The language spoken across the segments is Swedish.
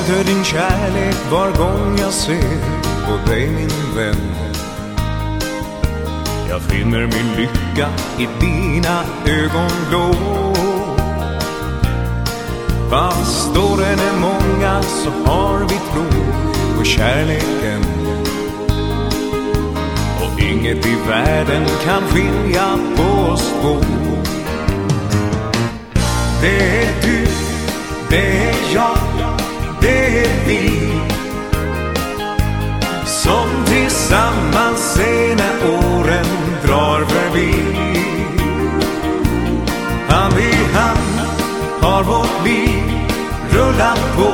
möter din kärlek var gång jag ser på dig, min vän. Jag finner min lycka i dina ögonblå. Fast åren är många så har vi tro på kärleken. Och inget i världen kan skilja på oss två. Det är du, det är jag, det är vi, som tillsammans ser när åren drar förbi. Hand i hand har vårt liv rullat på,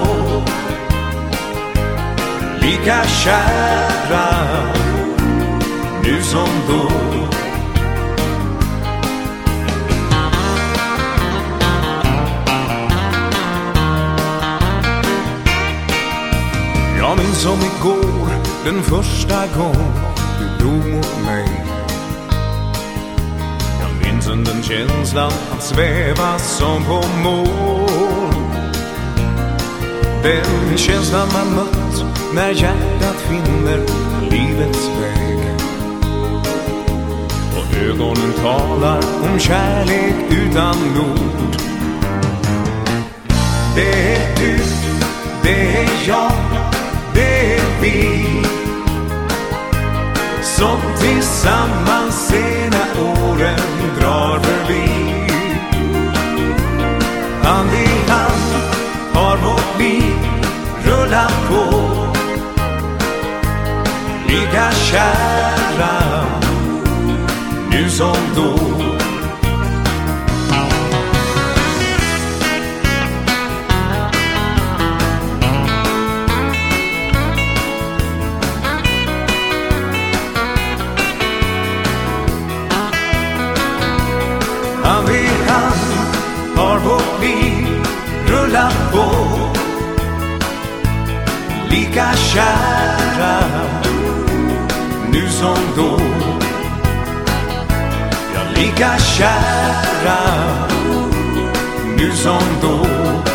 lika kära nu som då. Jag minns som igår den första gång du dog mot mig. Jag minns den känslan att sväva som på mål. Den känslan man mött när hjärtat finner livets väg. Och ögonen talar om kärlek utan ord. Det är du, det är jag, det är vi, som tillsammans ser när åren drar förbi. Hand i hand har vårt liv rullat på, lika kära nu som då. Hand i hand har vårt liv rullat på, lika kära nu som då. Ja, lika kära nu som då.